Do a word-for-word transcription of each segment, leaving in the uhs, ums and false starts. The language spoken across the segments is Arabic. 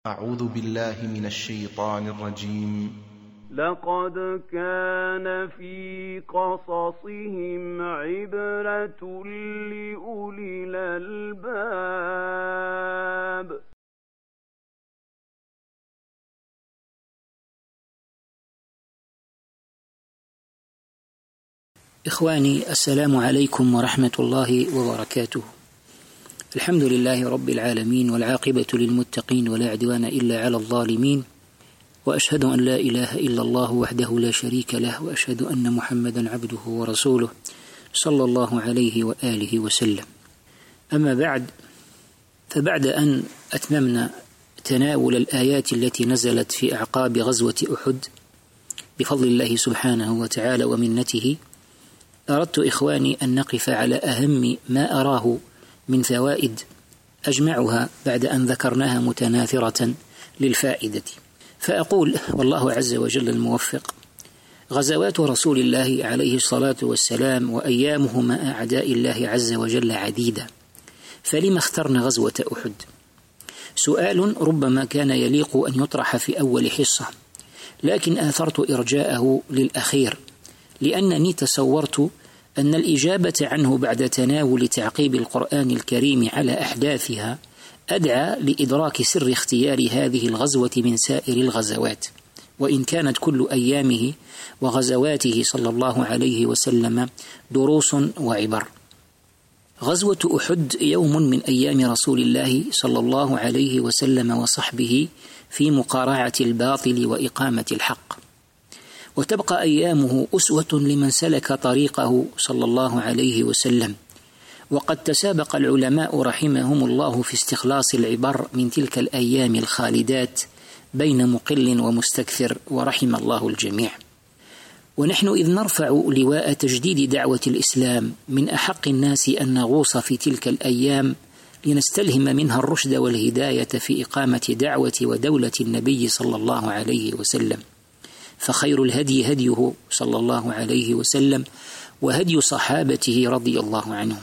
أعوذ بالله من الشيطان الرجيم. لقد كان في قصصهم عبرة لأولي الألباب. إخواني، السلام عليكم ورحمة الله وبركاته. الحمد لله رب العالمين، والعاقبة للمتقين، ولا عدوان إلا على الظالمين، وأشهد أن لا إله إلا الله وحده لا شريك له، وأشهد أن محمدا عبده ورسوله صلى الله عليه وآله وسلم. أما بعد، فبعد أن أتممنا تناول الآيات التي نزلت في أعقاب غزوة أحد بفضل الله سبحانه وتعالى ومنته، أردت إخواني أن نقف على أهم ما أراه من فوائد أجمعها بعد أن ذكرناها متناثرة للفائدة. فأقول والله عز وجل الموفق: غزوات رسول الله عليه الصلاة والسلام وأيامه مع أعداء الله عز وجل عديدة، فلما اخترنا غزوة أحد؟ سؤال ربما كان يليق أن يطرح في أول حصة، لكن آثرت إرجاءه للأخير، لأنني تصورت أن الإجابة عنه بعد تناول تعقيب القرآن الكريم على أحداثها أدعى لإدراك سر اختيار هذه الغزوة من سائر الغزوات، وإن كانت كل أيامه وغزواته صلى الله عليه وسلم دروس وعبر. غزوة أحد يوم من أيام رسول الله صلى الله عليه وسلم وصحبه في مقارعة الباطل وإقامة الحق، وتبقى أيامه أسوة لمن سلك طريقه صلى الله عليه وسلم. وقد تسابق العلماء رحمهم الله في استخلاص العبر من تلك الأيام الخالدات بين مقل ومستكثر، ورحم الله الجميع. ونحن إذ نرفع لواء تجديد دعوة الإسلام من أحق الناس أن نغوص في تلك الأيام لنستلهم منها الرشد والهداية في إقامة دعوة ودولة النبي صلى الله عليه وسلم، فخير الهدي هديه صلى الله عليه وسلم، وهدي صحابته رضي الله عنهم.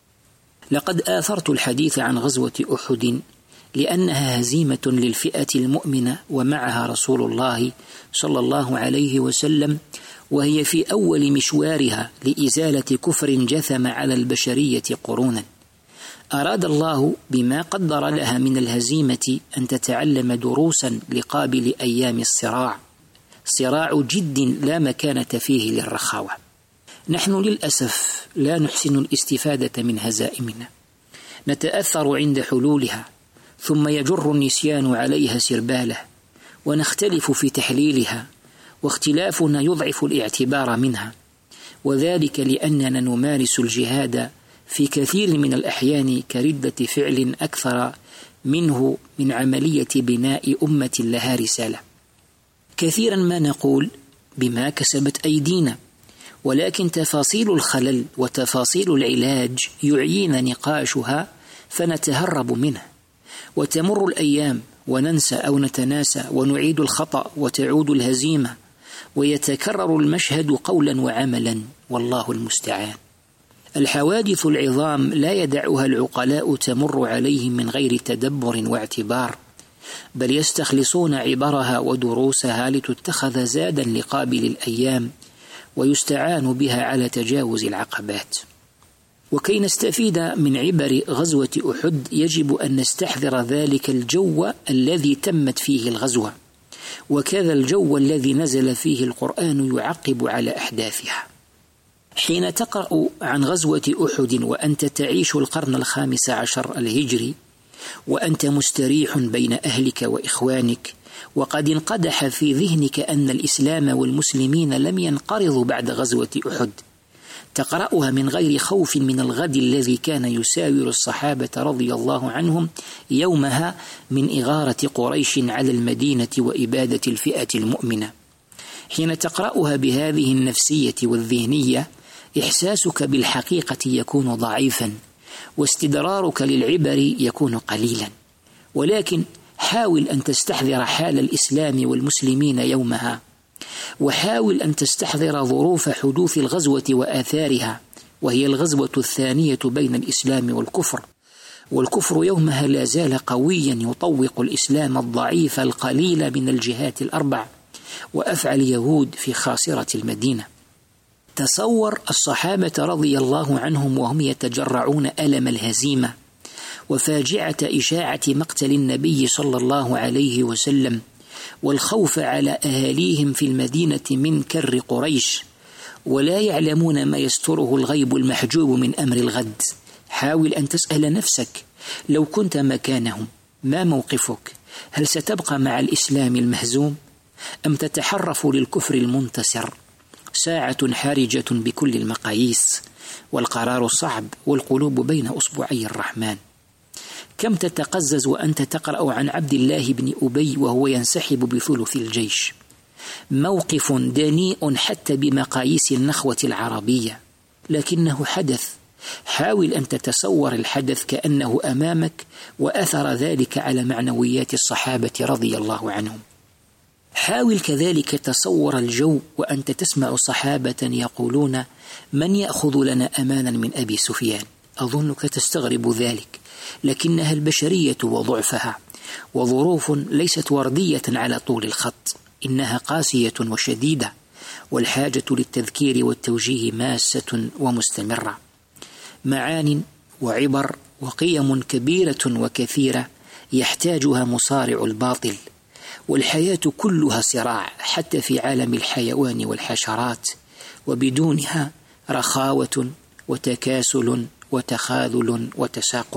لقد آثرت الحديث عن غزوة أحد لأنها هزيمة للفئة المؤمنة ومعها رسول الله صلى الله عليه وسلم، وهي في أول مشوارها لإزالة كفر جثم على البشرية قرونا. أراد الله بما قدر لها من الهزيمة أن تتعلم دروسا لقابل أيام الصراع، صراع جد لا مكانة فيه للرخاوة. نحن للأسف لا نحسن الاستفادة من هزائمنا، نتأثر عند حلولها، ثم يجر النسيان عليها سرباله، ونختلف في تحليلها، واختلافنا يضعف الاعتبار منها، وذلك لأننا نمارس الجهاد في كثير من الأحيان كردة فعل أكثر منه من عملية بناء أمة لها رسالة. كثيرا ما نقول بما كسبت أيدينا، ولكن تفاصيل الخلل وتفاصيل العلاج يعيينا نقاشها فنتهرب منه، وتمر الأيام وننسى أو نتناسى، ونعيد الخطأ وتعود الهزيمة، ويتكرر المشهد قولا وعملا، والله المستعان. الحوادث العظام لا يدعها العقلاء تمر عليهم من غير تدبر واعتبار، بل يستخلصون عبرها ودروسها لتتخذ زادا لقابل الأيام، ويستعان بها على تجاوز العقبات. وكي نستفيد من عبر غزوة أحد يجب أن نستحضر ذلك الجو الذي تمت فيه الغزوة، وكذا الجو الذي نزل فيه القرآن يعقب على أحداثها. حين تقرأ عن غزوة أحد وأنت تعيش القرن الخامس عشر الهجري، وأنت مستريح بين أهلك وإخوانك، وقد انقدح في ذهنك أن الإسلام والمسلمين لم ينقرضوا بعد غزوة أحد، تقرأها من غير خوف من الغد الذي كان يساور الصحابة رضي الله عنهم يومها من إغارة قريش على المدينة وإبادة الفئة المؤمنة. حين تقرأها بهذه النفسية والذهنية، إحساسك بالحقيقة يكون ضعيفا، واستدرارك للعبر يكون قليلا، ولكن حاول أن تستحضر حال الإسلام والمسلمين يومها، وحاول أن تستحضر ظروف حدوث الغزوة وآثارها، وهي الغزوة الثانية بين الإسلام والكفر، والكفر يومها لا زال قويا يطوق الإسلام الضعيف القليل من الجهات الأربع، وأفعى اليهود في خاصرة المدينة. تصور الصحابة رضي الله عنهم وهم يتجرعون ألم الهزيمة وفاجعة إشاعة مقتل النبي صلى الله عليه وسلم، والخوف على أهاليهم في المدينة من كر قريش، ولا يعلمون ما يستره الغيب المحجوب من أمر الغد. حاول أن تسأل نفسك لو كنت مكانهم ما موقفك؟ هل ستبقى مع الإسلام المهزوم أم تتحرف للكفر المنتصر؟ ساعة حرجة بكل المقاييس، والقرار صعب، والقلوب بين أصبعي الرحمن. كم تتقزز وأنت تقرأ عن عبد الله بن أبي وهو ينسحب بثلث الجيش. موقف دنيء حتى بمقاييس النخوة العربية، لكنه حدث. حاول أن تتصور الحدث كأنه أمامك وأثر ذلك على معنويات الصحابة رضي الله عنهم. حاول كذلك تصور الجو وأنت تسمع صحابة يقولون: من يأخذ لنا أمانا من أبي سفيان؟ أظنك تستغرب ذلك، لكنها البشرية وضعفها، وظروف ليست وردية على طول الخط، إنها قاسية وشديدة، والحاجة للتذكير والتوجيه ماسة ومستمرة. معان وعبر وقيم كبيرة وكثيرة يحتاجها مصارع الباطل، والحياة كلها صراع حتى في عالم الحيوان والحشرات، وبدونها رخاوة وتكاسل وتخاذل وتساقط.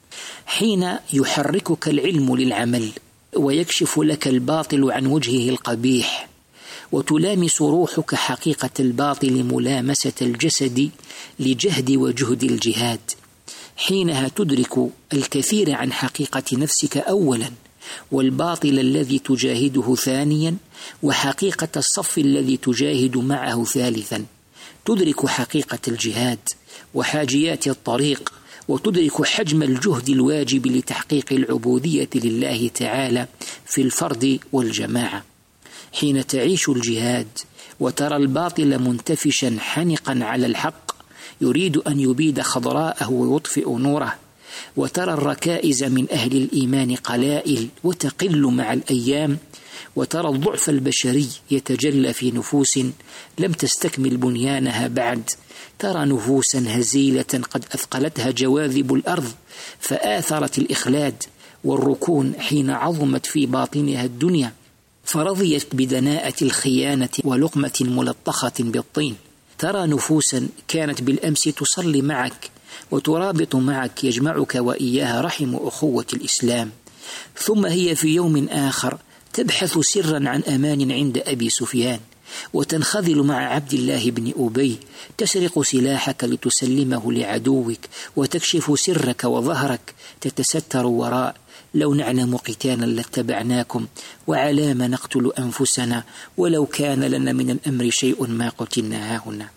حين يحركك العلم للعمل ويكشف لك الباطل عن وجهه القبيح، وتلامس روحك حقيقة الباطل ملامسة الجسد لجهد وجهد الجهاد، حينها تدرك الكثير عن حقيقة نفسك أولا، والباطل الذي تجاهده ثانيا، وحقيقة الصف الذي تجاهد معه ثالثا. تدرك حقيقة الجهاد وحاجيات الطريق، وتدرك حجم الجهد الواجب لتحقيق العبودية لله تعالى في الفرد والجماعة. حين تعيش الجهاد وترى الباطل منتفشا حنقا على الحق يريد أن يبيد خضراءه ويطفئ نوره، وترى الركائز من أهل الإيمان قلائل وتقل مع الأيام، وترى الضعف البشري يتجلى في نفوس لم تستكمل بنيانها بعد، ترى نفوسا هزيلة قد أثقلتها جواذب الأرض فآثرت الإخلاد والركون حين عظمت في باطنها الدنيا، فرضيت بدناءة الخيانة ولقمة ملطخة بالطين. ترى نفوسا كانت بالأمس تصلي معك وترابط معك، يجمعك وإياها رحم أخوة الإسلام، ثم هي في يوم آخر تبحث سرا عن أمان عند أبي سفيان، وتنخذل مع عبد الله بن أبي، تسرق سلاحك لتسلمه لعدوك، وتكشف سرك وظهرك، تتستر وراء: لو نعلم قتالا لاتبعناكم، وعلام نقتل أنفسنا، ولو كان لنا من الأمر شيء ما قتلنا هاهنا.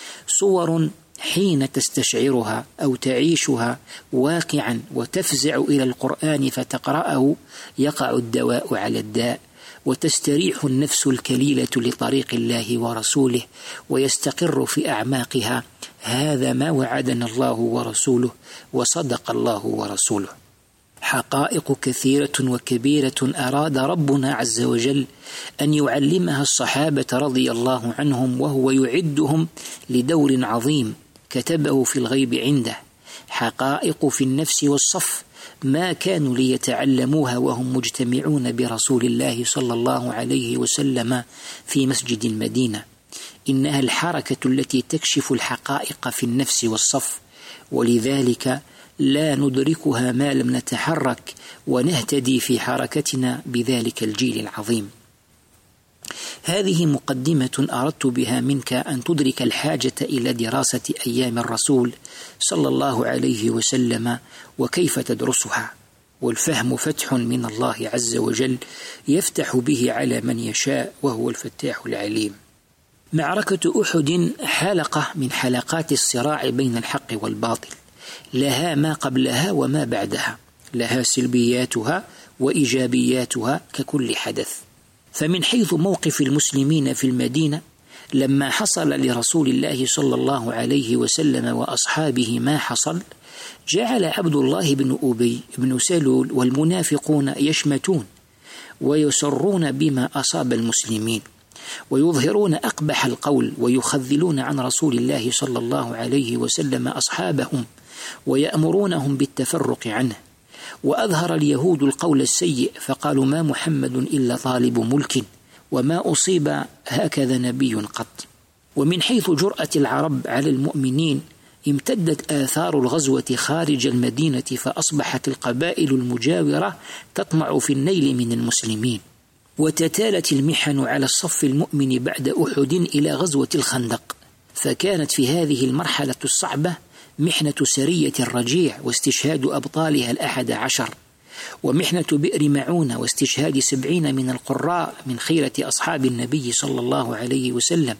صور حين تستشعرها أو تعيشها واقعا وتفزع إلى القرآن فتقرأه يقع الدواء على الداء، وتستريح النفس الكليلة لطريق الله ورسوله، ويستقر في أعماقها: هذا ما وعدنا الله ورسوله، وصدق الله ورسوله. حقائق كثيرة وكبيرة أراد ربنا عز وجل أن يعلمها الصحابة رضي الله عنهم، وهو يعدهم لدور عظيم كتبه في الغيب عنده. حقائق في النفس والصف ما كانوا ليتعلموها وهم مجتمعون برسول الله صلى الله عليه وسلم في مسجد المدينة. إنها الحركة التي تكشف الحقائق في النفس والصف، ولذلك لا ندركها ما لم نتحرك ونهتدي في حركتنا بذلك الجيل العظيم. هذه مقدمة أردت بها منك أن تدرك الحاجة إلى دراسة أيام الرسول صلى الله عليه وسلم وكيف تدرسها، والفهم فتح من الله عز وجل يفتح به على من يشاء، وهو الفتاح العليم. معركة أحد حلقة من حلقات الصراع بين الحق والباطل، لها ما قبلها وما بعدها، لها سلبياتها وإيجابياتها ككل حدث. فمن حيث موقف المسلمين في المدينة لما حصل لرسول الله صلى الله عليه وسلم وأصحابه ما حصل، جعل عبد الله بن أبي بن سلول والمنافقون يشمتون ويسرون بما أصاب المسلمين، ويظهرون أقبح القول، ويخذلون عن رسول الله صلى الله عليه وسلم أصحابهم، ويأمرونهم بالتفرق عنه. وأظهر اليهود القول السيء، فقالوا: ما محمد إلا طالب ملك، وما أصيب هكذا نبي قط. ومن حيث جرأة العرب على المؤمنين امتدت آثار الغزوة خارج المدينة، فأصبحت القبائل المجاورة تطمع في النيل من المسلمين، وتتالت المحن على الصف المؤمن بعد أحد إلى غزوة الخندق. فكانت في هذه المرحلة الصعبة محنة سرية الرجيع واستشهاد أبطالها الأحد عشر، ومحنة بئر معونة واستشهاد سبعين من القراء من خيرة أصحاب النبي صلى الله عليه وسلم.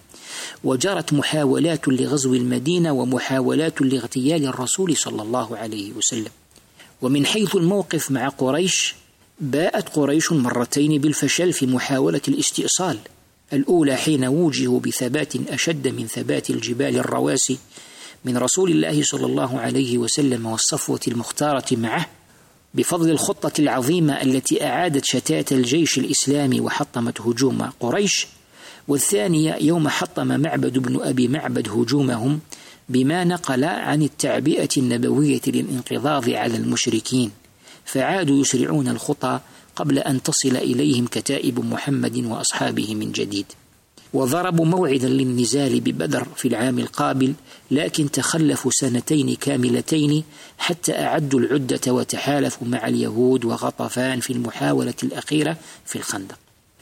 وجرت محاولات لغزو المدينة ومحاولات لاغتيال الرسول صلى الله عليه وسلم. ومن حيث الموقف مع قريش، باءت قريش مرتين بالفشل في محاولة الاستئصال، الأولى حين وجهوا بثبات أشد من ثبات الجبال الرواسي من رسول الله صلى الله عليه وسلم والصفوة المختارة معه، بفضل الخطة العظيمة التي أعادت شتات الجيش الإسلامي وحطمت هجوم قريش، والثانية يوم حطم معبد بن أبي معبد هجومهم بما نقل عن التعبئة النبوية للانقضاض على المشركين، فعادوا يسرعون الخطى قبل أن تصل إليهم كتائب محمد وأصحابه من جديد. وضربوا موعدا للنزال ببدر في العام القابل، لكن تخلفوا سنتين كاملتين حتى أعدوا العدة وتحالفوا مع اليهود وغطفان في المحاولة الأخيرة في الخندق.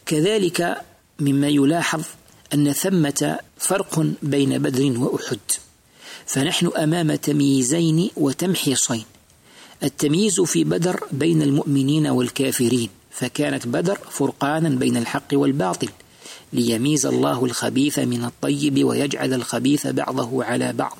كذلك مما يلاحظ أن ثمة فرق بين بدر وأحد، فنحن أمام تمييزين وتمحيصين. التمييز في بدر بين المؤمنين والكافرين، فكانت بدر فرقانا بين الحق والباطل، ليميز الله الخبيث من الطيب ويجعل الخبيث بعضه على بعض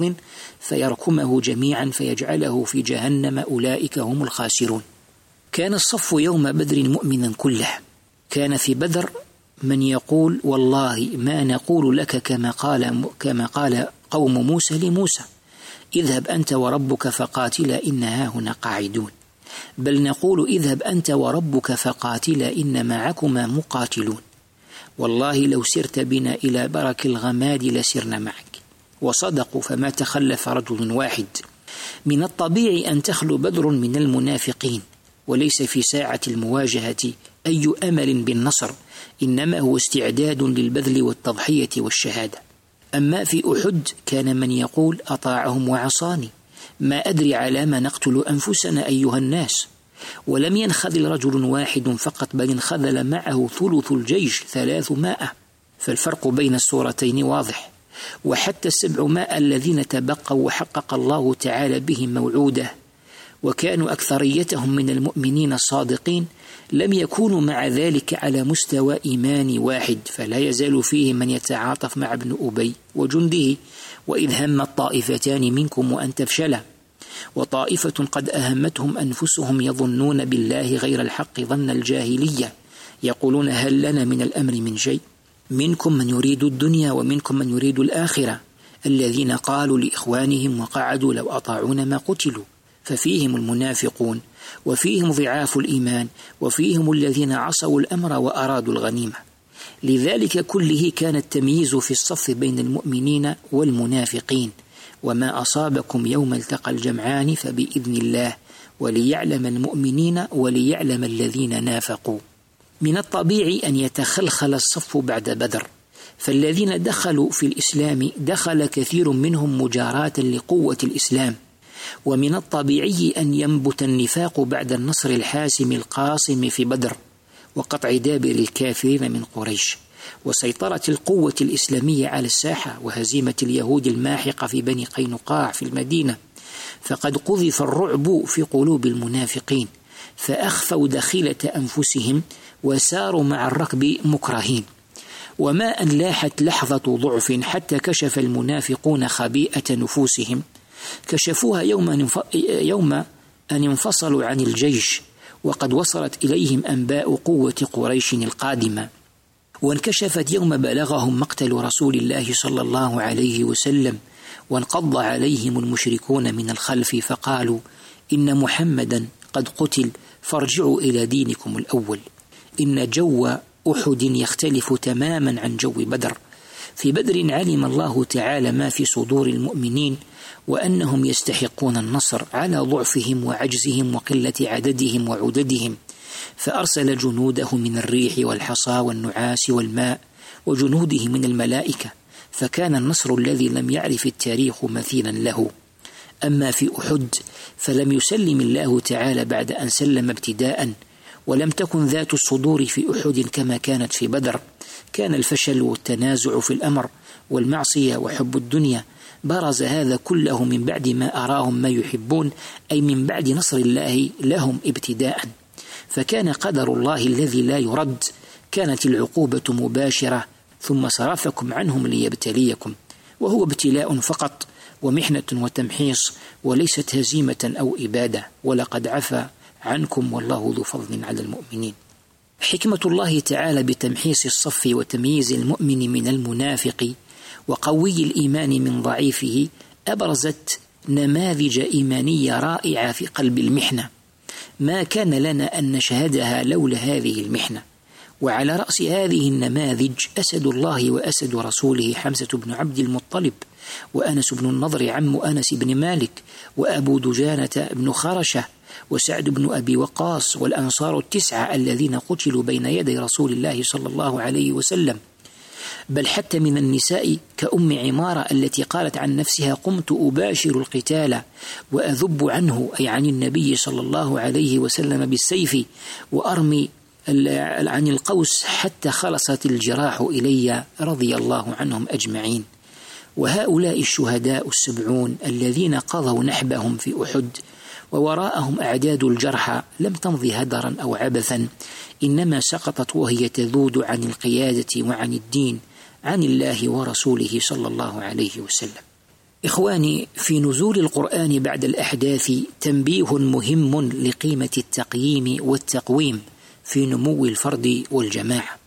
فيركمه جميعا فيجعله في جهنم، أولئك هم الخاسرون. كان الصف يوم بدر مؤمنا كله. كان في بدر من يقول: والله ما نقول لك كما قال, كما قال قوم موسى لموسى: اذهب أنت وربك فقاتلا إنها هنا قاعدون، بل نقول: اذهب أنت وربك فقاتلا إن معكما مقاتلون، والله لو سرت بنا إلى برك الغماد لسرنا معك. وصدقوا، فما تخلف رجل واحد. من الطبيعي أن تخلو بدر من المنافقين، وليس في ساعة المواجهة أي أمل بالنصر، إنما هو استعداد للبذل والتضحية والشهادة. أما في أحد كان من يقول: أطاعهم وعصاني، ما أدري على ما نقتل أنفسنا أيها الناس. ولم ينخذل رجل واحد فقط، بل انخذل معه ثلث الجيش ثلاثمائة، فالفرق بين الصورتين واضح. وحتى السبعمائة الذين تبقوا وحقق الله تعالى بهم موعوده وكانوا أكثريتهم من المؤمنين الصادقين، لم يكونوا مع ذلك على مستوى إيمان واحد، فلا يزال فيه من يتعاطف مع ابن أبي وجنده: وإذ هم الطائفتان منكم وأن تفشلا، وطائفة قد أهمتهم أنفسهم يظنون بالله غير الحق ظن الجاهلية، يقولون: هل لنا من الأمر من شيء؟ منكم من يريد الدنيا ومنكم من يريد الآخرة، الذين قالوا لإخوانهم وقعدوا لو أطاعونا ما قتلوا. ففيهم المنافقون، وفيهم ضعاف الإيمان، وفيهم الذين عصوا الأمر وأرادوا الغنيمة. لذلك كله كان التمييز في الصف بين المؤمنين والمنافقين: وما أصابكم يوم التقى الجمعان فبإذن الله وليعلم المؤمنين وليعلم الذين نافقوا. من الطبيعي أن يتخلخل الصف بعد بدر، فالذين دخلوا في الإسلام دخل كثير منهم مجاراة لقوة الإسلام، ومن الطبيعي أن ينبت النفاق بعد النصر الحاسم القاصم في بدر وقطع دابر الكافرين من قريش، وسيطرة القوة الإسلامية على الساحة، وهزيمة اليهود الماحقة في بني قينقاع في المدينة. فقد قذف الرعب في قلوب المنافقين، فأخفوا دخيلة أنفسهم وساروا مع الركب مكرهين. وما أن لاحت لحظة ضعف حتى كشف المنافقون خبيئة نفوسهم، كشفوها يوم, يوم أن انفصلوا عن الجيش، وقد وصلت إليهم أنباء قوة قريش القادمة، وانكشفت يوم بلغهم مقتل رسول الله صلى الله عليه وسلم، وانقض عليهم المشركون من الخلف فقالوا إن محمدا قد قتل فارجعوا إلى دينكم الأول. إن جو أحد يختلف تماما عن جو بدر. في بدر علم الله تعالى ما في صدور المؤمنين وأنهم يستحقون النصر على ضعفهم وعجزهم وقلة عددهم وعددهم، فأرسل جنوده من الريح والحصى والنعاس والماء وجنوده من الملائكة، فكان النصر الذي لم يعرف التاريخ مثيلا له. أما في أحد فلم يسلم الله تعالى بعد أن سلم ابتداء، ولم تكن ذات الصدور في أحد كما كانت في بدر. كان الفشل والتنازع في الأمر والمعصية وحب الدنيا، برز هذا كله من بعد ما أراهم ما يحبون، أي من بعد نصر الله لهم ابتداء. فكان قدر الله الذي لا يرد، كانت العقوبة مباشرة ثم صرفكم عنهم ليبتليكم، وهو ابتلاء فقط ومحنة وتمحيص، وليست هزيمة أو إبادة. ولقد عفا عنكم والله ذو فضل على المؤمنين. حكمة الله تعالى بتمحيص الصف وتمييز المؤمن من المنافق وقوي الإيمان من ضعيفه أبرزت نماذج إيمانية رائعة في قلب المحنة، ما كان لنا أن نشهدها لولا هذه المحنة. وعلى رأس هذه النماذج أسد الله وأسد رسوله حمزة بن عبد المطلب، وأنس بن النضر عم أنس بن مالك، وأبو دجانة بن خرشة، وسعد بن أبي وقاص، والأنصار التسعة الذين قتلوا بين يدي رسول الله صلى الله عليه وسلم. بل حتى من النساء كأم عمارة التي قالت عن نفسها قمت أباشر القتال وأذب عنه، أي عن النبي صلى الله عليه وسلم بالسيف، وأرمي عن القوس حتى خلصت الجراح إلي، رضي الله عنهم أجمعين. وهؤلاء الشهداء السبعون الذين قضوا نحبهم في أحد ووراءهم أعداد الجرحى لم تمضي هدرا أو عبثا، إنما سقطت وهي تذود عن القيادة وعن الدين، عن الله ورسوله صلى الله عليه وسلم. إخواني، في نزول القرآن بعد الأحداث تنبيه مهم لقيمة التقييم والتقويم في نمو الفرد والجماعة.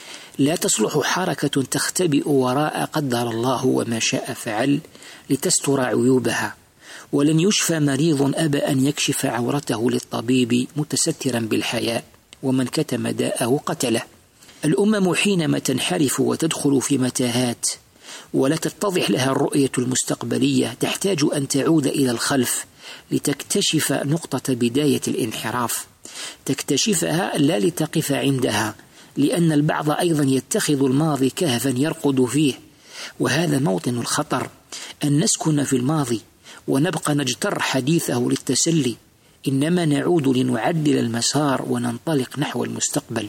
لا تصلح حركة تختبئ وراء قدر الله وما شاء فعل لتستر عيوبها، ولن يشفى مريض أبى أن يكشف عورته للطبيب متسترا بالحياء، ومن كتم داءه قتله. الأمم حينما تنحرف وتدخل في متاهات ولا تتضح لها الرؤية المستقبلية تحتاج أن تعود إلى الخلف لتكتشف نقطة بداية الانحراف، تكتشفها لا لتقف عندها، لأن البعض أيضا يتخذ الماضي كهفا يرقد فيه، وهذا موطن الخطر، أن نسكن في الماضي ونبقى نجتر حديثه للتسلي، إنما نعود لنعدل المسار وننطلق نحو المستقبل.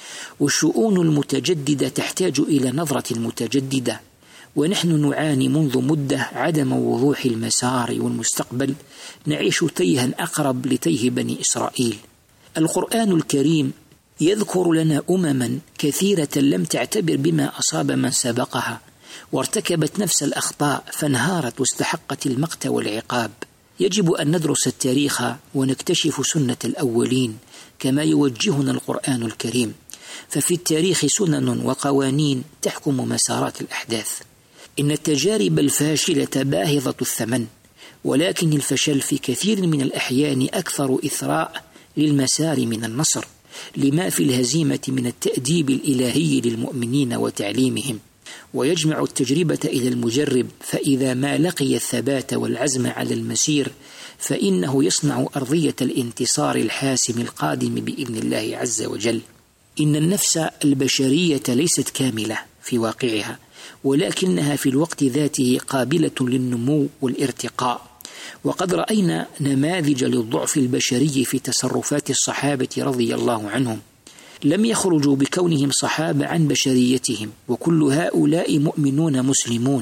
والشؤون المتجددة تحتاج إلى نظرة متجددة، ونحن نعاني منذ مدة عدم وضوح المسار والمستقبل، نعيش تيها أقرب لتيه بني إسرائيل. القرآن الكريم يذكر لنا أمما كثيرة لم تعتبر بما أصاب من سبقها، وارتكبت نفس الأخطاء فانهارت واستحقت المقت والعقاب. يجب أن ندرس التاريخ ونكتشف سنة الأولين كما يوجهنا القرآن الكريم، ففي التاريخ سنن وقوانين تحكم مسارات الأحداث. إن التجارب الفاشلة باهظة الثمن، ولكن الفشل في كثير من الأحيان أكثر إثراء للمسار من النصر، لما في الهزيمة من التأديب الإلهي للمؤمنين وتعليمهم. ويجمع التجربة إلى المجرب، فإذا ما لقي الثبات والعزم على المسير فإنه يصنع أرضية الانتصار الحاسم القادم بإذن الله عز وجل. إن النفس البشرية ليست كاملة في واقعها، ولكنها في الوقت ذاته قابلة للنمو والارتقاء. وقد رأينا نماذج للضعف البشري في تصرفات الصحابة رضي الله عنهم، لم يخرجوا بكونهم صحابة عن بشريتهم، وكل هؤلاء مؤمنون مسلمون،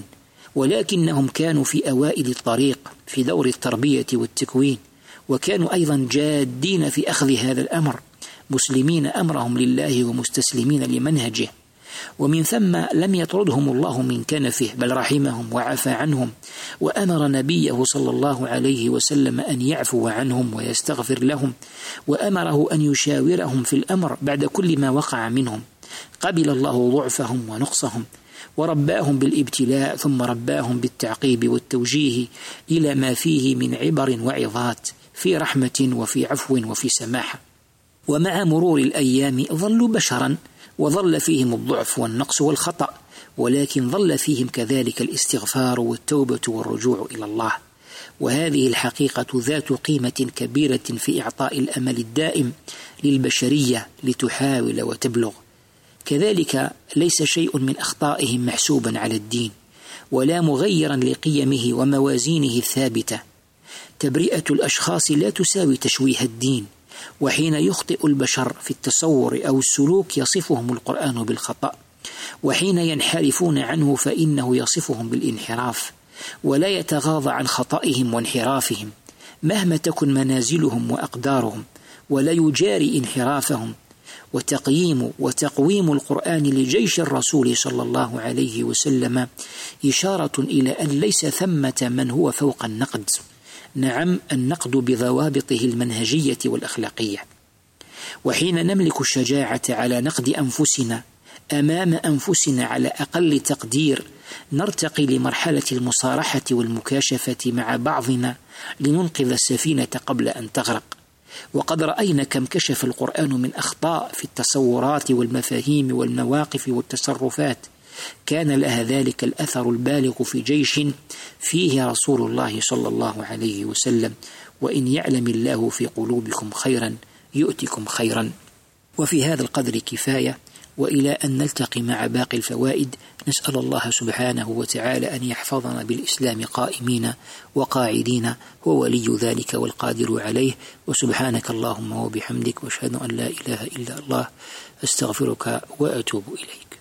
ولكنهم كانوا في أوائل الطريق في دور التربية والتكوين، وكانوا أيضا جادين في أخذ هذا الأمر، مسلمين أمرهم لله ومستسلمين لمنهجه. ومن ثم لم يطردهم الله من كنفه، بل رحمهم وعفى عنهم، وأمر نبيه صلى الله عليه وسلم أن يعفو عنهم ويستغفر لهم، وأمره أن يشاورهم في الأمر بعد كل ما وقع منهم، قبل الله ضعفهم ونقصهم ورباهم بالابتلاء، ثم رباهم بالتعقيب والتوجيه إلى ما فيه من عبر وعظات في رحمة وفي عفو وفي سماحة. ومع مرور الأيام ظلوا بشرا، وظل فيهم الضعف والنقص والخطأ، ولكن ظل فيهم كذلك الاستغفار والتوبة والرجوع إلى الله. وهذه الحقيقة ذات قيمة كبيرة في إعطاء الأمل الدائم للبشرية لتحاول وتبلغ. كذلك ليس شيء من أخطائهم محسوبا على الدين، ولا مغيرا لقيمه وموازينه الثابتة. تبرئة الأشخاص لا تساوي تشويه الدين، وحين يخطئ البشر في التصور أو السلوك يصفهم القرآن بالخطأ، وحين ينحرفون عنه فإنه يصفهم بالانحراف، ولا يتغاضى عن خطئهم وانحرافهم مهما تكن منازلهم وأقدارهم، ولا يجاري انحرافهم. وتقييم وتقويم القرآن لجيش الرسول صلى الله عليه وسلم إشارة إلى أن ليس ثمة من هو فوق النقد، نعم النقد بضوابطه المنهجية والأخلاقية. وحين نملك الشجاعة على نقد أنفسنا أمام أنفسنا على أقل تقدير، نرتقي لمرحلة المصارحة والمكاشفة مع بعضنا لننقذ السفينة قبل أن تغرق. وقد رأينا كم كشف القرآن من أخطاء في التصورات والمفاهيم والمواقف والتصرفات كان لها ذلك الأثر البالغ في جيش فيه رسول الله صلى الله عليه وسلم: وإن يعلم الله في قلوبكم خيرا يؤتكم خيرا. وفي هذا القدر كفاية، وإلى أن نلتقي مع باقي الفوائد نسأل الله سبحانه وتعالى أن يحفظنا بالإسلام قائمين وقاعدين، هو ولي ذلك والقادر عليه. وسبحانك اللهم وبحمدك، وأشهد أن لا إله إلا الله، أستغفرك وأتوب إليك.